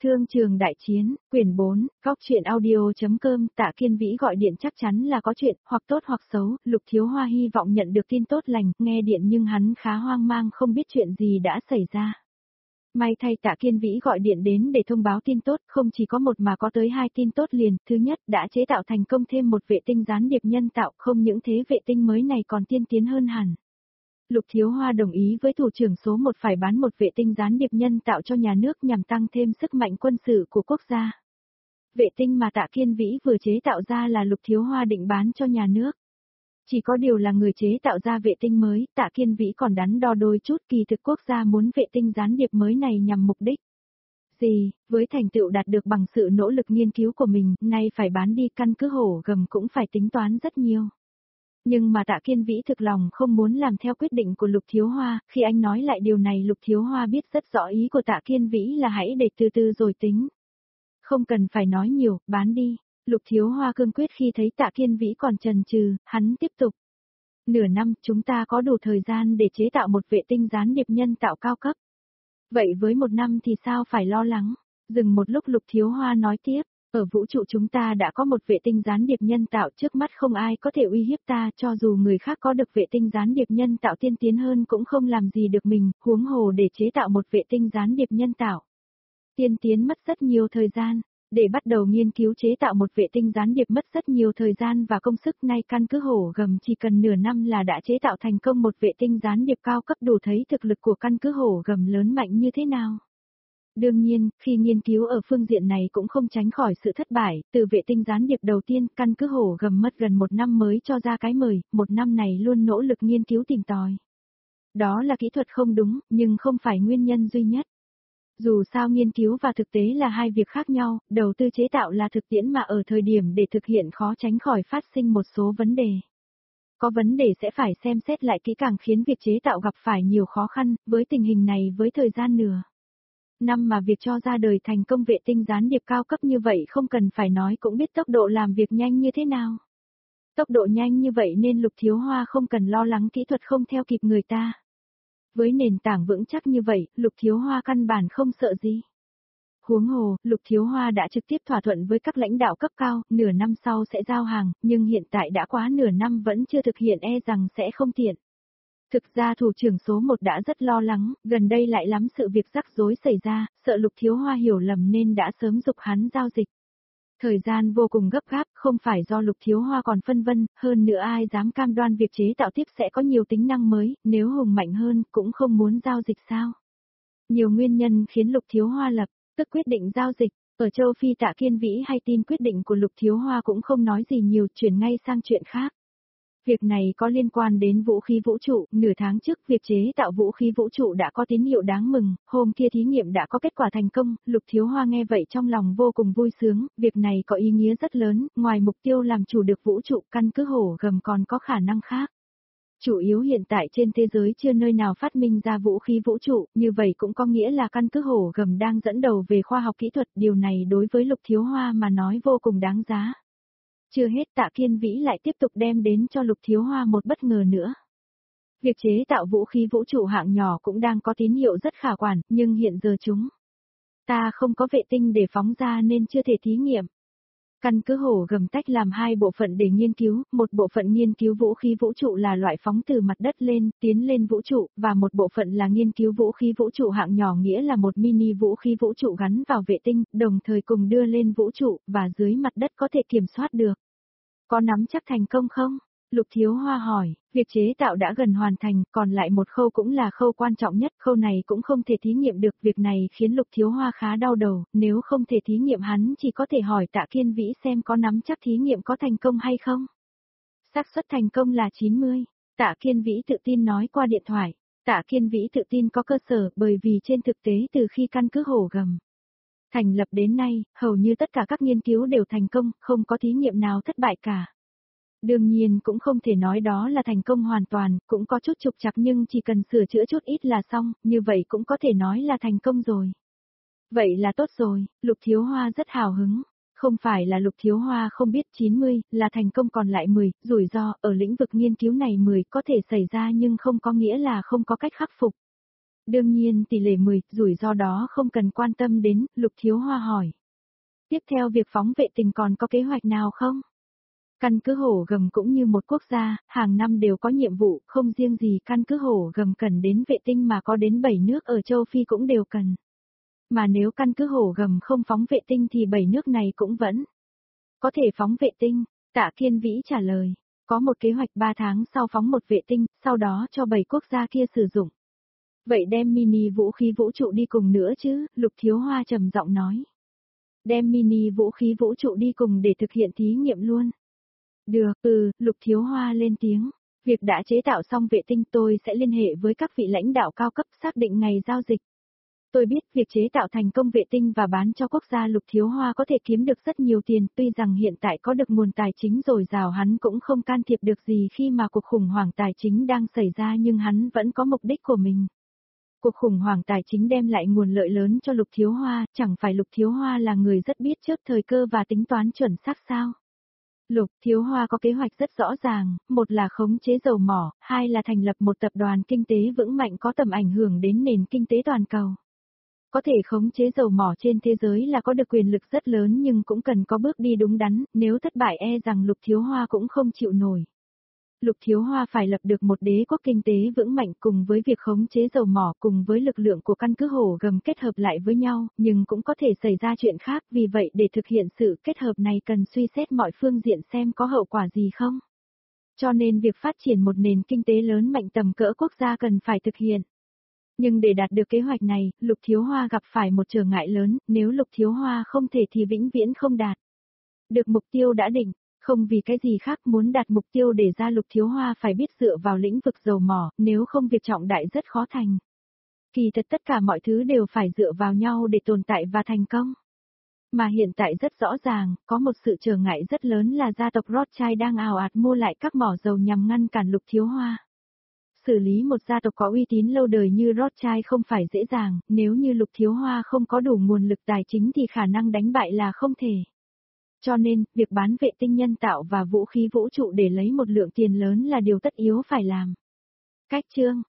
Thương trường đại chiến, quyển 4, góc truyện audio.com. Tạ Kiên Vĩ gọi điện chắc chắn là có chuyện, hoặc tốt hoặc xấu. Lục Thiếu Hoa hy vọng nhận được tin tốt lành, nghe điện nhưng hắn khá hoang mang không biết chuyện gì đã xảy ra. May thay Tạ Kiên Vĩ gọi điện đến để thông báo tin tốt, không chỉ có một mà có tới 2 tin tốt liền. Thứ nhất, đã chế tạo thành công thêm một vệ tinh gián điệp nhân tạo, không những thế vệ tinh mới này còn tiên tiến hơn hẳn. Lục Thiếu Hoa đồng ý với thủ trưởng số 1 phải bán một vệ tinh gián điệp nhân tạo cho nhà nước nhằm tăng thêm sức mạnh quân sự của quốc gia. Vệ tinh mà Tạ Kiên Vĩ vừa chế tạo ra là Lục Thiếu Hoa định bán cho nhà nước. Chỉ có điều là người chế tạo ra vệ tinh mới, Tạ Kiên Vĩ còn đắn đo đôi chút, kỳ thực quốc gia muốn vệ tinh gián điệp mới này nhằm mục đích gì, với thành tựu đạt được bằng sự nỗ lực nghiên cứu của mình, nay phải bán đi, căn cứ hổ gầm cũng phải tính toán rất nhiều. Nhưng mà Tạ Kiên Vĩ thực lòng không muốn làm theo quyết định của Lục Thiếu Hoa, khi anh nói lại điều này Lục Thiếu Hoa biết rất rõ ý của Tạ Kiên Vĩ là hãy để từ từ rồi tính. Không cần phải nói nhiều, bán đi. Lục Thiếu Hoa cương quyết khi thấy Tạ Kiên Vĩ còn chần chừ, hắn tiếp tục. Nửa năm chúng ta có đủ thời gian để chế tạo một vệ tinh gián điệp nhân tạo cao cấp. Vậy với 1 năm thì sao phải lo lắng? Dừng một lúc Lục Thiếu Hoa nói tiếp. Ở vũ trụ chúng ta đã có một vệ tinh gián điệp nhân tạo, trước mắt không ai có thể uy hiếp ta, cho dù người khác có được vệ tinh gián điệp nhân tạo tiên tiến hơn cũng không làm gì được mình, huống hồ để chế tạo một vệ tinh gián điệp nhân tạo. Tiên tiến mất rất nhiều thời gian, để bắt đầu nghiên cứu chế tạo một vệ tinh gián điệp mất rất nhiều thời gian và công sức, nay căn cứ hổ gầm chỉ cần nửa năm là đã chế tạo thành công một vệ tinh gián điệp cao cấp, đủ thấy thực lực của căn cứ hổ gầm lớn mạnh như thế nào. Đương nhiên, khi nghiên cứu ở phương diện này cũng không tránh khỏi sự thất bại, từ vệ tinh gián điệp đầu tiên, căn cứ hổ gầm mất gần 1 năm mới cho ra cái mời, 1 năm này luôn nỗ lực nghiên cứu tìm tòi. Đó là kỹ thuật không đúng, nhưng không phải nguyên nhân duy nhất. Dù sao nghiên cứu và thực tế là hai việc khác nhau, đầu tư chế tạo là thực tiễn mà ở thời điểm để thực hiện khó tránh khỏi phát sinh một số vấn đề. Có vấn đề sẽ phải xem xét lại kỹ càng khiến việc chế tạo gặp phải nhiều khó khăn, với tình hình này với thời gian nửa năm mà việc cho ra đời thành công vệ tinh gián điệp cao cấp như vậy không cần phải nói cũng biết tốc độ làm việc nhanh như thế nào. Tốc độ nhanh như vậy nên Lục Thiếu Hoa không cần lo lắng kỹ thuật không theo kịp người ta. Với nền tảng vững chắc như vậy, Lục Thiếu Hoa căn bản không sợ gì. Huống hồ, Lục Thiếu Hoa đã trực tiếp thỏa thuận với các lãnh đạo cấp cao, nửa năm sau sẽ giao hàng, nhưng hiện tại đã quá nửa năm vẫn chưa thực hiện e rằng sẽ không tiện. Thực ra thủ trưởng số 1 đã rất lo lắng, gần đây lại lắm sự việc rắc rối xảy ra, sợ Lục Thiếu Hoa hiểu lầm nên đã sớm giục hắn giao dịch. Thời gian vô cùng gấp gáp, không phải do Lục Thiếu Hoa còn phân vân, hơn nữa ai dám cam đoan việc chế tạo tiếp sẽ có nhiều tính năng mới, nếu hùng mạnh hơn cũng không muốn giao dịch sao. Nhiều nguyên nhân khiến Lục Thiếu Hoa lập tức quyết định giao dịch. Ở châu Phi Tạ Kiên Vĩ hay tin quyết định của Lục Thiếu Hoa cũng không nói gì nhiều, chuyển ngay sang chuyện khác. Việc này có liên quan đến vũ khí vũ trụ, nửa tháng trước việc chế tạo vũ khí vũ trụ đã có tín hiệu đáng mừng, hôm kia thí nghiệm đã có kết quả thành công, Lục Thiếu Hoa nghe vậy trong lòng vô cùng vui sướng, việc này có ý nghĩa rất lớn, ngoài mục tiêu làm chủ được vũ trụ, căn cứ hổ gầm còn có khả năng khác. Chủ yếu hiện tại trên thế giới chưa nơi nào phát minh ra vũ khí vũ trụ, như vậy cũng có nghĩa là căn cứ hổ gầm đang dẫn đầu về khoa học kỹ thuật, điều này đối với Lục Thiếu Hoa mà nói vô cùng đáng giá. Chưa hết Tạ Kiên Vĩ lại tiếp tục đem đến cho Lục Thiếu Hoa một bất ngờ nữa. Việc chế tạo vũ khí vũ trụ hạng nhỏ cũng đang có tín hiệu rất khả quan, nhưng hiện giờ chúng ta không có vệ tinh để phóng ra nên chưa thể thí nghiệm. Căn cứ hổ gầm tách làm 2 bộ phận để nghiên cứu, một bộ phận nghiên cứu vũ khí vũ trụ là loại phóng từ mặt đất lên, tiến lên vũ trụ, và một bộ phận là nghiên cứu vũ khí vũ trụ hạng nhỏ, nghĩa là một mini vũ khí vũ trụ gắn vào vệ tinh, đồng thời cùng đưa lên vũ trụ, và dưới mặt đất có thể kiểm soát được. Có nắm chắc thành công không? Lục Thiếu Hoa hỏi, việc chế tạo đã gần hoàn thành, còn lại một khâu cũng là khâu quan trọng nhất, khâu này cũng không thể thí nghiệm được, việc này khiến Lục Thiếu Hoa khá đau đầu, nếu không thể thí nghiệm hắn chỉ có thể hỏi Tạ Kiên Vĩ xem có nắm chắc thí nghiệm có thành công hay không. Xác suất thành công là 90, Tạ Kiên Vĩ tự tin nói qua điện thoại. Tạ Kiên Vĩ tự tin có cơ sở, bởi vì trên thực tế từ khi căn cứ hổ gầm thành lập đến nay, hầu như tất cả các nghiên cứu đều thành công, không có thí nghiệm nào thất bại cả. Đương nhiên cũng không thể nói đó là thành công hoàn toàn, cũng có chút trục trặc nhưng chỉ cần sửa chữa chút ít là xong, như vậy cũng có thể nói là thành công rồi. Vậy là tốt rồi, Lục Thiếu Hoa rất hào hứng. Không phải là Lục Thiếu Hoa không biết 90 là thành công còn lại 10, rủi ro ở lĩnh vực nghiên cứu này 10 có thể xảy ra nhưng không có nghĩa là không có cách khắc phục. Đương nhiên tỷ lệ 10, rủi ro đó không cần quan tâm đến, Lục Thiếu Hoa hỏi. Tiếp theo việc phóng vệ tinh còn có kế hoạch nào không? Căn cứ Hổ Gầm cũng như một quốc gia, hàng năm đều có nhiệm vụ, không riêng gì căn cứ Hổ Gầm cần đến vệ tinh mà có đến 7 nước ở châu Phi cũng đều cần. Mà nếu căn cứ Hổ Gầm không phóng vệ tinh thì 7 nước này cũng vẫn có thể phóng vệ tinh, Tạ Kiên Vĩ trả lời. Có một kế hoạch 3 tháng sau phóng một vệ tinh, sau đó cho 7 quốc gia kia sử dụng. Vậy đem mini vũ khí vũ trụ đi cùng nữa chứ, Lục Thiếu Hoa trầm giọng nói. Đem mini vũ khí vũ trụ đi cùng để thực hiện thí nghiệm luôn. Được, Lục Thiếu Hoa lên tiếng. Việc đã chế tạo xong vệ tinh tôi sẽ liên hệ với các vị lãnh đạo cao cấp xác định ngày giao dịch. Tôi biết việc chế tạo thành công vệ tinh và bán cho quốc gia Lục Thiếu Hoa có thể kiếm được rất nhiều tiền, tuy rằng hiện tại có được nguồn tài chính dồi dào hắn cũng không can thiệp được gì khi mà cuộc khủng hoảng tài chính đang xảy ra nhưng hắn vẫn có mục đích của mình. Cuộc khủng hoảng tài chính đem lại nguồn lợi lớn cho Lục Thiếu Hoa, chẳng phải Lục Thiếu Hoa là người rất biết trước thời cơ và tính toán chuẩn xác sao? Lục Thiếu Hoa có kế hoạch rất rõ ràng, một là khống chế dầu mỏ, hai là thành lập một tập đoàn kinh tế vững mạnh có tầm ảnh hưởng đến nền kinh tế toàn cầu. Có thể khống chế dầu mỏ trên thế giới là có được quyền lực rất lớn nhưng cũng cần có bước đi đúng đắn, nếu thất bại e rằng Lục Thiếu Hoa cũng không chịu nổi. Lục Thiếu Hoa phải lập được một đế quốc kinh tế vững mạnh cùng với việc khống chế dầu mỏ cùng với lực lượng của căn cứ Hổ Gầm kết hợp lại với nhau, nhưng cũng có thể xảy ra chuyện khác, vì vậy để thực hiện sự kết hợp này cần suy xét mọi phương diện xem có hậu quả gì không. Cho nên việc phát triển một nền kinh tế lớn mạnh tầm cỡ quốc gia cần phải thực hiện. Nhưng để đạt được kế hoạch này, Lục Thiếu Hoa gặp phải một trở ngại lớn, nếu Lục Thiếu Hoa không thể thì vĩnh viễn không đạt được mục tiêu đã định. Không vì cái gì khác muốn đạt mục tiêu để ra Lục Thiếu Hoa phải biết dựa vào lĩnh vực dầu mỏ, nếu không việc trọng đại rất khó thành. Kỳ thật tất cả mọi thứ đều phải dựa vào nhau để tồn tại và thành công. Mà hiện tại rất rõ ràng, có một sự trở ngại rất lớn là gia tộc Rothschild đang ào ạt mua lại các mỏ dầu nhằm ngăn cản Lục Thiếu Hoa. Xử lý một gia tộc có uy tín lâu đời như Rothschild không phải dễ dàng, nếu như Lục Thiếu Hoa không có đủ nguồn lực tài chính thì khả năng đánh bại là không thể. Cho nên, việc bán vệ tinh nhân tạo và vũ khí vũ trụ để lấy một lượng tiền lớn là điều tất yếu phải làm. Cách chương